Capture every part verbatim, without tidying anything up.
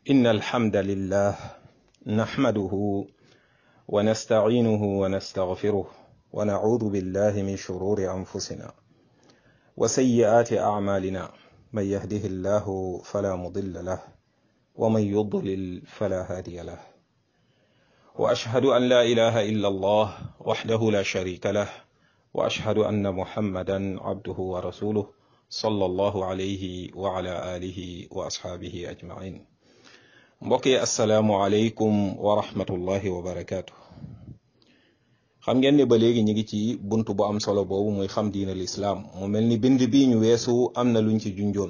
إن الحمد لله نحمده ونستعينه ونستغفره ونعوذ بالله من شرور أنفسنا وسيئات أعمالنا من يهده الله فلا مضل له ومن يضلل فلا هادي له وأشهد أن لا إله إلا الله وحده لا شريك له وأشهد أن محمدا عبده ورسوله صلى الله عليه وعلى آله وأصحابه أجمعين. mbokk yi asalaamualeykum wa rahmatullahi wa barakaatu. xam ngeen ne ba léegi ñu ngi ci bunt bu am solo boobu muy xam diina lislaam mu mel ni bind bi ñu weesu am na luñ ci junjoon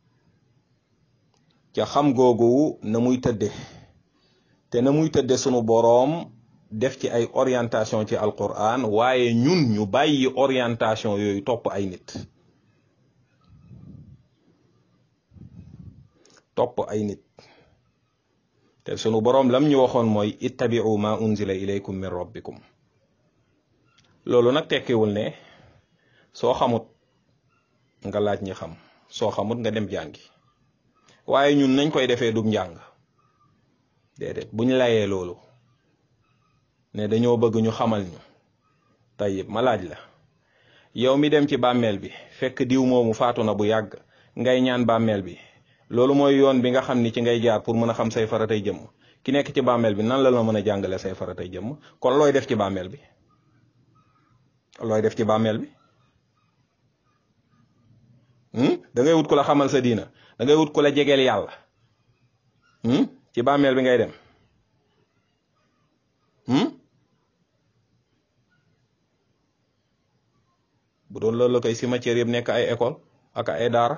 ca xam googu na muy tëdde te na muy tëdde sunu boroom def ci ay orientation ci alquran waaye ñun ñu bàyyi orientation yooyu topp ay nit topp ay nit te sunu boroom lam ñu waxoon mooy ittabi'u ma unzila ilaykum min rabbikum. loolu nag tekkiwul ne soo xamut nga laaj ñi xam soo xamut nga dem jàngi waaye ñun nañ koy defee dug njàng déedéet buñ layee loolu ne dañoo bëgg ñu xamal ñu tayib ma laaj la yow mi dem ci bàmmeel bi fekk diw moomu faatu na bu yàgg ngay ñaan bàmmeel bi loolu mooy yoon bi nga xam ni ci ngay jaar pour mën a xam say faratay jëmm ki nekk ci bàmmeel bi nan la la mën a jàngale say faratay jëmm kon looy def ci bàmmeel bi looy def ci bàmmeel bi da ngay wut ku la xamal sa diina da ngay wut ku la jegeel yàlla ci bàmmeel bi ngay dem bu doon loolu la koy cimetière yëpp nekk ay école ak ay daara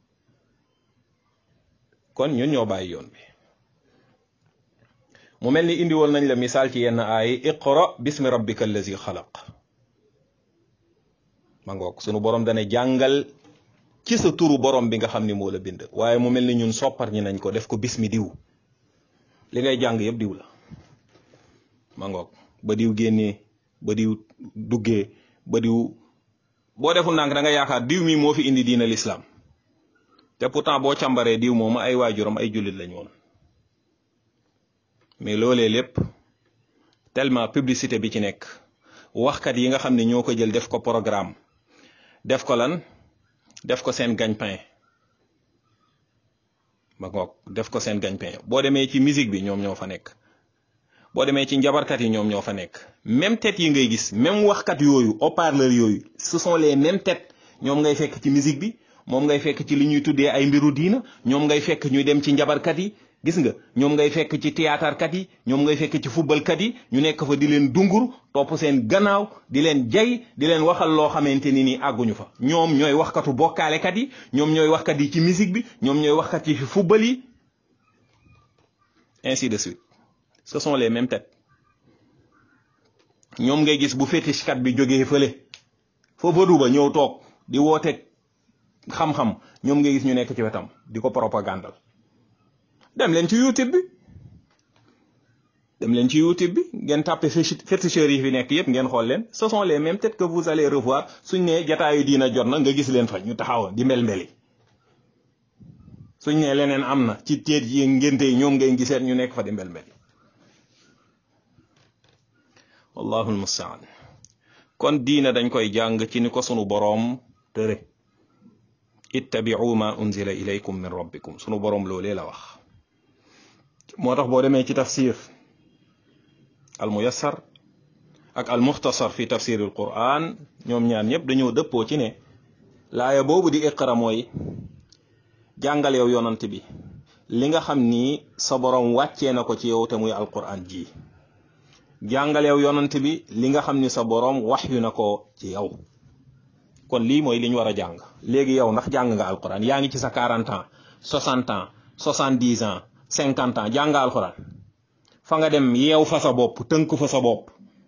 kon ñun ñoo bàyyi yoon bi mu mel ni indiwoon nañ la misaal ci yenn ay iqra bismi rabbika allazi xalaq ma ngoog sunu borom dana jàngal ci sa turu borom bi nga xam ni moo la bind waaye mu mel ni ñun soppar ñi nañ ko def ko bismi diw li ngay jàng yëpp diw la ma ngoog ba diw génnee ba diw duggee ba diw boo deful ndànk da nga yaakaar diw mi moo fi indi diina l'islam te pourtant boo càmbaree diw moom ay waajuram ay jullit lañ woon mais loolee lépp tellement publicité bi ci nekk waxkat yi nga xam ne ñoo ko jël def ko programme def ko lan def ko seen gagne-pain ma ngoog def ko seen gagne-pain boo demee ci musique bi ñoom ñoo fa nekk boo demee ci njabarkat yi ñoom ñoo fa nekk même tête yi ngay gis même waxkat yooyu haut-parleur yooyu ce sont les mêmes têtes ñoom ngay fekk ci musique bi moom ngay fekk ci li ñuy tuddee ay mbiru diina ñoom ngay fekk ñuy dem ci njabarkat yi gis nga ñoom ngay fekk ci théâtre kat yi ñoom ngay fekk ci football kat yi ñu nekk fa di leen dungur topp seen gannaaw di leen jay di leen waxal loo xamante ni nii àgguñu fa ñoom ñooy waxkatu bokkaale kat yi ñoom ñooy waxkat yi ci musique bi ñoom ñooy waxkat yi ci football yi ainsi de suite ce sont les mêmes têtes ñoom ngay gis bu fétiche kat bi jógee fële fa bëdu ba ñëw toog di woote xam-xam ñoom ngay gis ñu nekk ci wetam di ko propagandal dem leen ci youtube bi dem leen ci youtube bi ngeen tàppe féticheurs yi fi nekk yépp ngeen xool leen ce sont les mêmes têtes que vous allez revoir suñ ne jataayu diina jot na nga gis leen fa ñu taxaw di mbel-mbeli suñ ne leneen am na ci teet yi ngénte yi ñoom ngay giseet ñu nekk fa di mbel-mbeli wallahu almustaan kon diina dañ koy jàng ci ni ko sunu boroom tëre ittabi'u ma unzila ilaykum min rabbikum sunu boroom loolee la wax moo tax boo demee ci tafsir al muyassar ak al muxtasar fi tafsir al quran ñoom ñaar ñëpp dañoo dëppoo ci ne laaya boobu di iqra mooy jàngal yow yonant bi li nga xam ni sa boroom wàccee na ko ci yow te muy al quran ji jàngal yow yonant bi li nga xam ni sa boroom waxyu na ko ci yow kon lii mooy li ñu war a jàng léegi yow ndax jàng nga alquran yaa ngi ci sa quarante ans soixante ans soixante-dix ans cinquante ans jàng nga alquran fa nga dem yeew fa sa bopp tënk fa sa bopp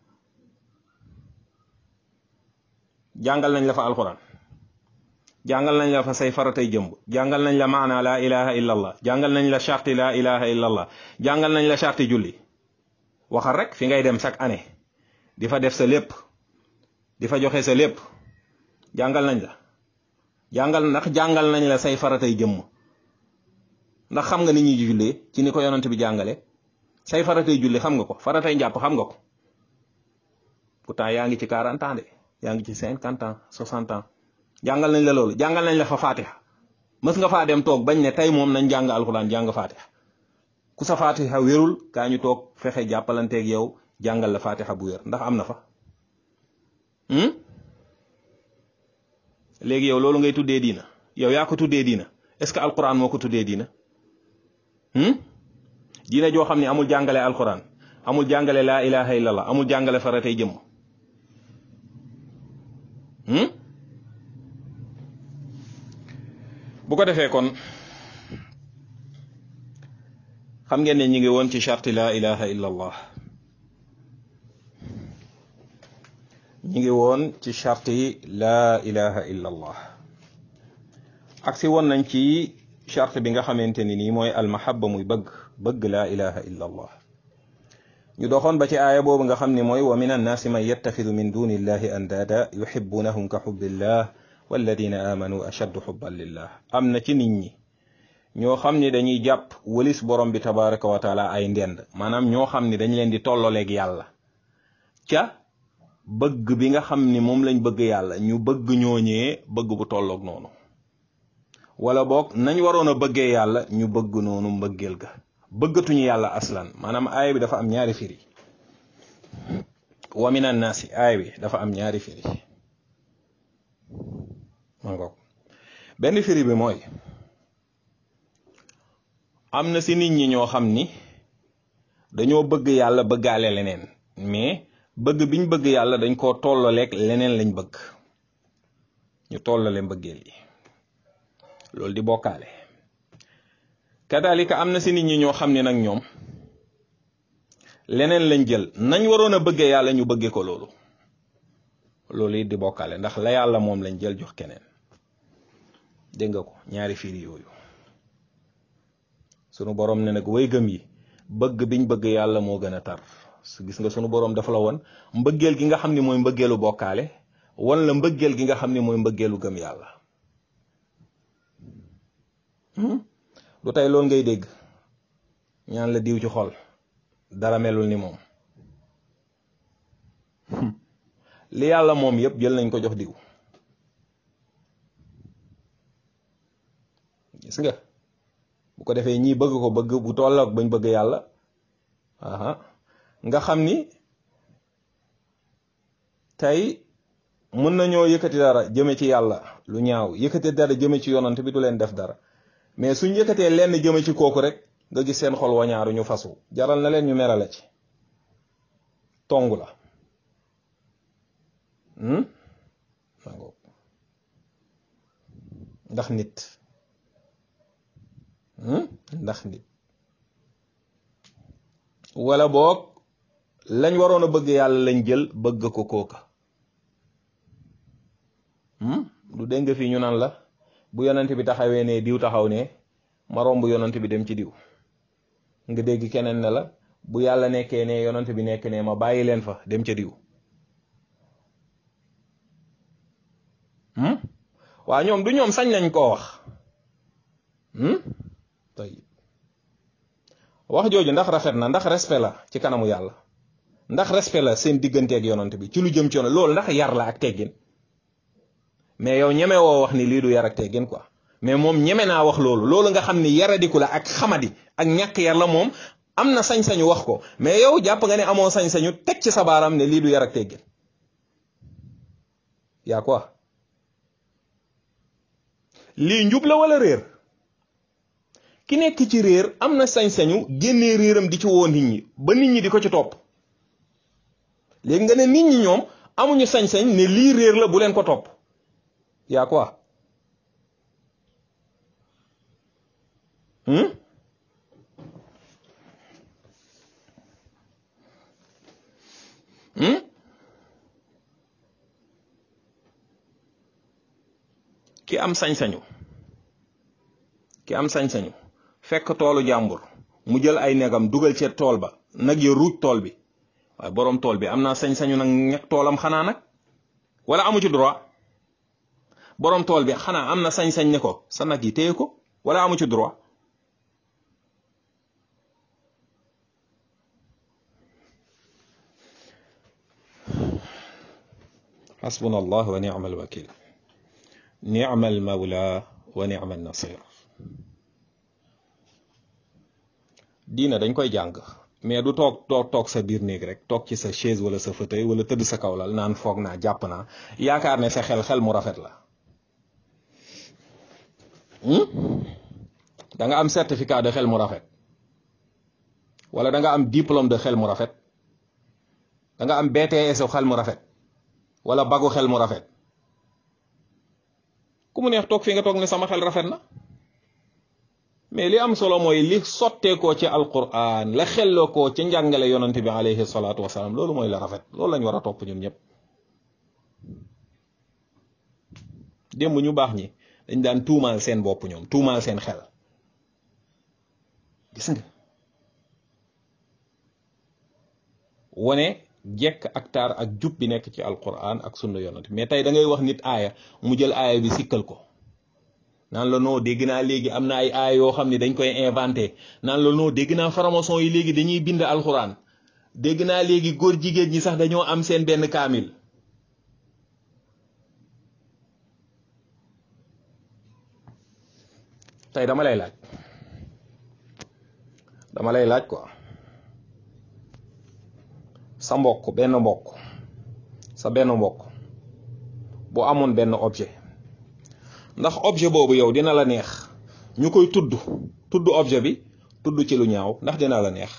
jàngal nañ la fa alquran jàngal nañ la fa say faratay jëmb jàngal nañ la maana la ilaha illa allah jàngal nañ la charti la ilaha illa allah jàngal nañ la charti julli waxal rek fi ngay dem chaque année di fa def sa lépp di fa joxe sa lépp jàngal nañ la jàngal ndax jàngal nañ la say faratay jëmm ndax xam nga ni ñuy jullee ci ni ko yonent bi jàngale say faratay julli xam nga ko faratay njàpp xam nga ko pourtant yaa ngi ci quarante ans de yaa ngi ci cinquante ans soixante ans jàngal nañ la loolu jàngal nañ la fa fatiha mës nga faa dem toog bañ ne tey moom nañ jàng alxuraan jàng fatiha ku sa fatiha wérul kaa ñu toog fexe jàppalanteeg yow jàngal la fatiha bu wér ndax am na fa léegi yow loolu ngay tuddee diina yow yaa ko tuddee diina est-ce que alxuraan moo ko tuddee diina diina joo xam ne amul jàngale alxuraan amul jàngale laa ilaha illallah amul jàngale faratay jëmm bu ko defee kon xam ngeen ne ñi ngi woon ci charte laa ilaha illallah ñi ngi woon ci charte yi laa ilaha illallah ak si woon nañ ci charte bi nga xamante ni nii mooy almahabba muy bëgg bëgg laa ilaha illallah ñu doxoon ba ci aaya boobu nga xam ne mooy wa min annaasi man yattaxidu min duni illahi andaada yuhibbunahum ka xubbillah walladina amanu ashaddu xubban lillah am na ci nit ñi ñoo xam ni dañuy jàpp wëlis borom bi tabaraka wa taala ay ndend maanaam ñoo xam ni dañ leen di tolloleeg yàlla ca bëgg bi nga xam ni moom lañ bëgg yàlla ñu bëgg ñooñee bëgg bu tolloog noonu wala boog nañ waroon a bëggee yàlla ñu bëgg noonu mbëggeel ga bëggatuñu yàlla aslan maanaam aaya bi dafa am ñaari firi wa min annaasi aaya bi dafa am ñaari firi mangoog benn firi bi mooy am na si nit ñi ñoo xam ni dañoo bëgg yàlla bëggaale leneen mais bëgg biñ bëgg yàlla dañ koo tollaleeg leneen lañ bëgg ñu tollale mbëggeel yi loolu di bokkaale kadalika am na si nit ñi ñoo xam ne nag ñoom leneen lañ jël nañ waroon a bëggee yàlla ñu bëggee ko loolu loolu it di bokkaale ndax la yàlla moom lañ jël jox keneen dégg nga ko ñaari firi yooyu sunu borom ne nag way gëm yi bëgg biñ bëgg yàlla moo gën a tar gis nga sunu borom dafa la woon mbëggeel gi nga xam ne mooy mbëggeelu bokkaale wan la mbëggeel gi nga xam ne mooy mbëggeelu gëm yàlla du tey loolu ngay dégg ñaan la diw ci xol dara melul ni moom li yàlla moom yépp jël nañ ko jox diw gis nga bu ko defee ñii bëgg ko bëgg bu tolloog bañ bëgg yàlla aha nga xam ni tey mën nañoo yëkkati dara jëme ci yàlla lu ñaaw yëkkati dara jëme ci yonant bi du leen def dara mais suñ yëkkatee lenn jëme ci kooku rek nga gis seen xol wañaaru ñu fasu jaral na leen ñu merale ci tongu la ndax nit ndax nit wala boog lañ waroon a bëgg yàlla lañ jël bëgg ko kooka du dégg nga fii ñu naan la bu yonent bi taxawee ne diw taxaw ne ma romb yonent bi dem ci diw nga dégg keneen ne la bu yàlla nekkee ne yonent bi nekk ne ma bàyyi leen fa dem ca diw waa ñoom du ñoom sañ nañ koo wax tay wax jooju ndax rafet na ndax respect la ci kanamu yàlla ndax respect la seen digganteeg yonent bi ci lu jëm ci yoon loolu ndax yar la ak teggin mais yow ñeme woo wax ni lii du yar ak teggin quoi mais moom ñeme naa wax loolu loolu nga xam ni yaradiku la ak xamadi ak ñàkk yar la moom am na sañ-sañu wax ko mais yow jàpp nga ne amoo sañ-sañu teg ci sa baaraam ne lii du yar ak teggin yaa quoi lii njub la wala réer ki nekk ci réer am na sañ-sañu génnee réeram di ci woo nit ñi ba nit ñi di ko ci topp léegi nga ne nit ñi ñoom amuñu sañ-sañ ne lii réer la bu leen ko topp yaa quoi hmm hmm ki am sañ-sañu ki am sañ-sañu fekk toolu jàmbur mu jël ay negam dugal ci tool ba nag ya ruuj tool bi waaye boroom tool bi am naa sañ-sañu nag ñeg toolam xanaa nag wala amu ci droit boroom tool bi xanaa am na sañ-sañ ne ko sa nag yi téye ko wala amu ci droit xasbuna allah wa ni'mal wakil ni'mal mawla wa ni'mal nasir. diina dañ koy jàng mais du toog toog toog sa biir néeg rek toog ci sa chaise wala sa fauteuil wala tëdd sa kawlal naan foog naa jàpp naa yaakaar ne sa xel xel mu rafet la. da nga am certificat de xel mu rafet wala da nga am diplôme de xel mu rafet da nga am B T S xel mu rafet wala bagu xel mu rafet ku mu neex toog fi nga toog ne sama xel rafet na. mais li am solo mooy li sotteekoo ci alquran la xelloo koo ci njàngale yonante bi alayhi salaatu wasalaam loolu mooy la rafet loolu lañ war a topp ñun ñëpp. démb ñu baax ñi dañ daan tuumaal seen bopp ñoom tuumaal seen xel gis nga wone jekk ak taar ak jub bi nekk ci alquran ak sunna yonante mais tey da ngay wax nit aaya mu jël aaya bi sikkal ko naan la noo dégg naa léegi am na ay aaya yoo xam ne dañ koy inventé naan la noo dégg naa franc-maçon yi léegi dañuy bind alquran dégg naa léegi góor jigéen ñi sax dañoo am seen benn kaamil. tey dama lay laaj dama lay laaj quoi sa mbokk benn mbokk sa benn mbokk bu amoon benn objet ndax objet boobu yow dina la neex ñu koy tudd tudd objet bi tudd ci lu ñaaw ndax dina la neex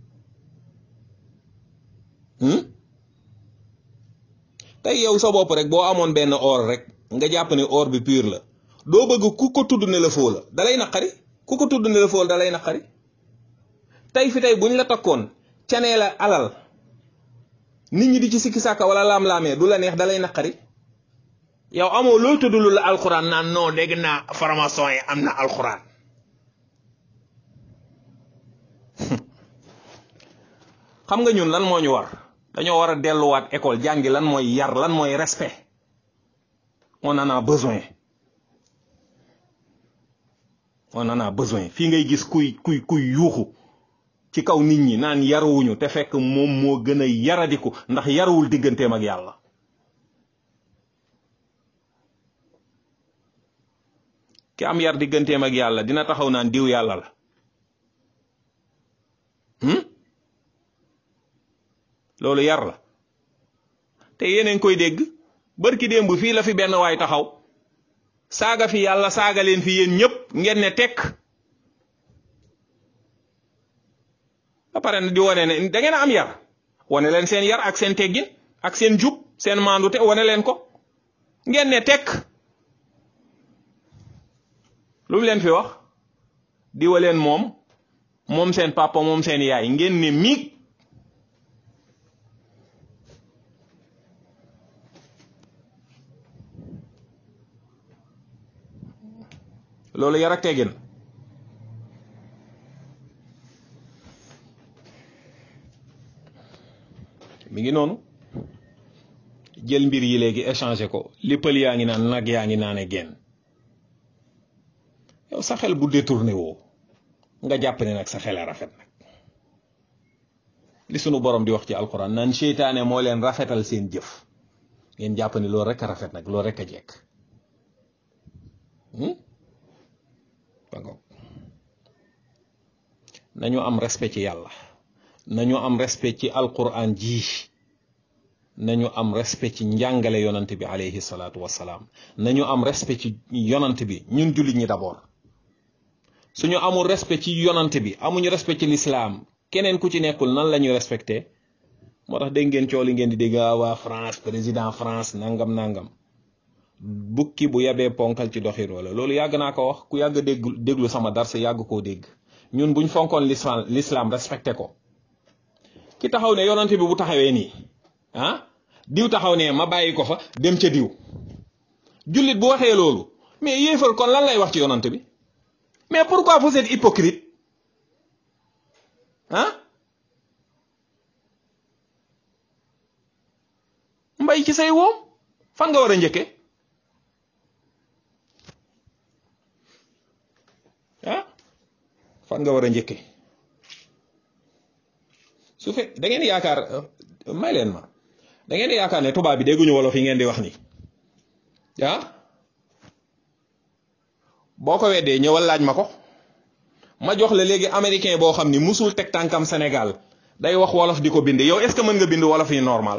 tey yow sa bopp rek boo amoon benn or rek nga jàpp ne or bi pur la doo bëgg ku ko tudd ne la foo la dalay naqari ku ko tudd ne la foo la dalay naqari tey fi tey buñ la takkoon canee la alal nit ñi di ci sikki sàkka wala laam-laamee du la neex dalay naqari yow amoo looy tudd lu la alxuraan naan non dégg naa franc-maçon yi am na alxuraan xam nga ñun lan moo ñu war dañoo war a delluwaat école jàngi lan mooy yar lan mooy respect on en a besoin on en a besoin fii ngay gis kuy kuy kuy yuuxu ci kaw nit ñi naan yaruwuñu te fekk moom moo gën a yaradiku ndax yaruwul digganteem ak yàlla ki am yar digganteem ak yàlla dina taxaw naan diw yàlla la loolu yar la te yeneen koy dégg barki démb fii la fi benn waay taxaw saaga fi yàlla saaga leen fi yéen ñëpp ngeen ne tekk ba pare na di wane ne da ngeen a am yar wane leen seen yar ak seen teggin ak seen jub seen maandute wane leen ko ngeen ne tekk lu mu leen fi wax di wa leen moom moom seen papa moom seen yaay ngeen ne miig loolu yar ak teggin mi ngi noonu jël mbir yi léegi échanger ko léppal yaa ngi naan nag yaa ngi naane genn yow sa xel bu détourné woo nga jàpp ne nag sa xel a rafet nag li sunu borom di wax ci alquran naan seytaane moo leen rafetal seen jëf ngeen jàpp ne loolu rek a rafet nag loolu rek a jekk nañu am respect ci yàlla nañu am respect ci alquran ji nañu am respect ci njàngale yonant bi alayhi salaatu wassalaam nañu am respect ci yonant bi ñun jullit ñi d'abord suñu amul respect ci yonant bi amuñu respect ci l'islam keneen ku ci nekkul nan la ñuy respecté moo tax dégg ngeen coow li ngeen di dégg waa France président France nangam nangam bukki bu yabee ponkal ci doxin wala loolu yàgg naa ko wax ku yàgg dégg déglu sama darsa yàgg koo dégg ñun buñ fonkoon l'islam l'islam respecté ko ki taxaw ne yonant bi bu taxawee nii ah diw taxaw ne ma bàyyi ko fa dem ca diw jullit bu waxee loolu mais yéefal kon lan lay wax ci yonant bi mais pourquoi vous êtes hypocrite ah mbay ci say woom fan nga war a njëkke ah fan nga war a njëkke su fe da ngeen yaakaar may leen ma da ngeen di yaakaar ne tubaab bi dégguñu wolof yi ngeen di wax ni ah boo ko weddee ñëwal laaj ma ko ma jox la léegi américain boo xam ni musul teg tànkam Sénégal day wax wolof di ko bind yow est-ce que mën nga bind wolof yi normal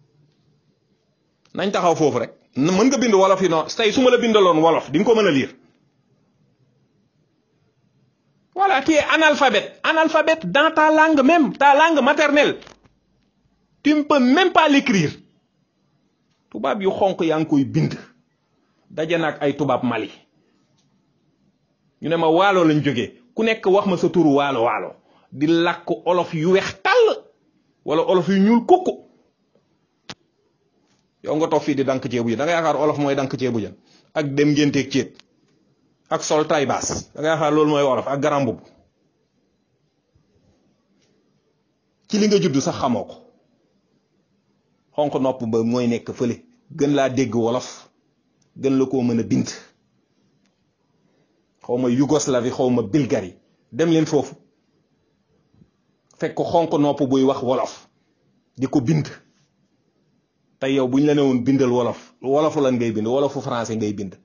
nañ taxaw foofu rek mën nga bind wolof yi normal tey su ma la bindaloon wolof di nga ko mën a lire voilà tu es analphabète analphabète dans ta langue même ta langue maternelle tu ne peux même pas l'écrire tubaab yu xonq yaa ngi koy bind daje nag ay tubaab Mali ñu ne ma waalo lañ jógee ku nekk wax ma sa turu waalo waalo di làkk olof yu weex tàll wala olof yu ñuul kukku yow nga toog fii di dank ceebu jën da nga yaakaar olof mooy dank ceebu jën ak dem ngénteeg ceet ak sol tay baas da nga yaakaar loolu mooy olof ak garam mbubb ci li nga judd sax xamoo ko xonq nopp ba mooy nekk fële gën laa dégg wolof gën la koo mën a bind xaw ma Yougoslavie xaw ma Bulgarie dem leen foofu fekk xonq nopp buy wax wolof di ko bind tey yow buñ la ne woon bindal wolof wolofu lan ngay bind wolofu français ngay bind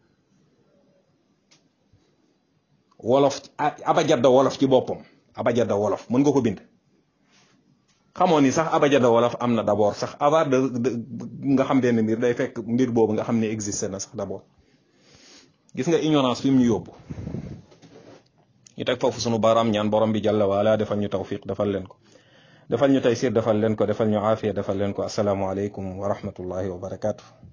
wolof abajada wolof ci boppam abajada wolof mën nga ko bind xamoon ni sax abajada wolof am na d'abord sax avant de nga xam benn mbir day fekk mbir boobu nga xam ne existé na sax d'abord gis nga ignorance fi mu ñu yóbbu ñu teg foofu sunu baaraam ñaan borom bi jàlla waala defal ñu tawfiq defal leen ko defal ñu taysir defal leen ko defal ñu aafiya defal leen ko assalaamu aleykum wa rahmatullahi wa barakaatu.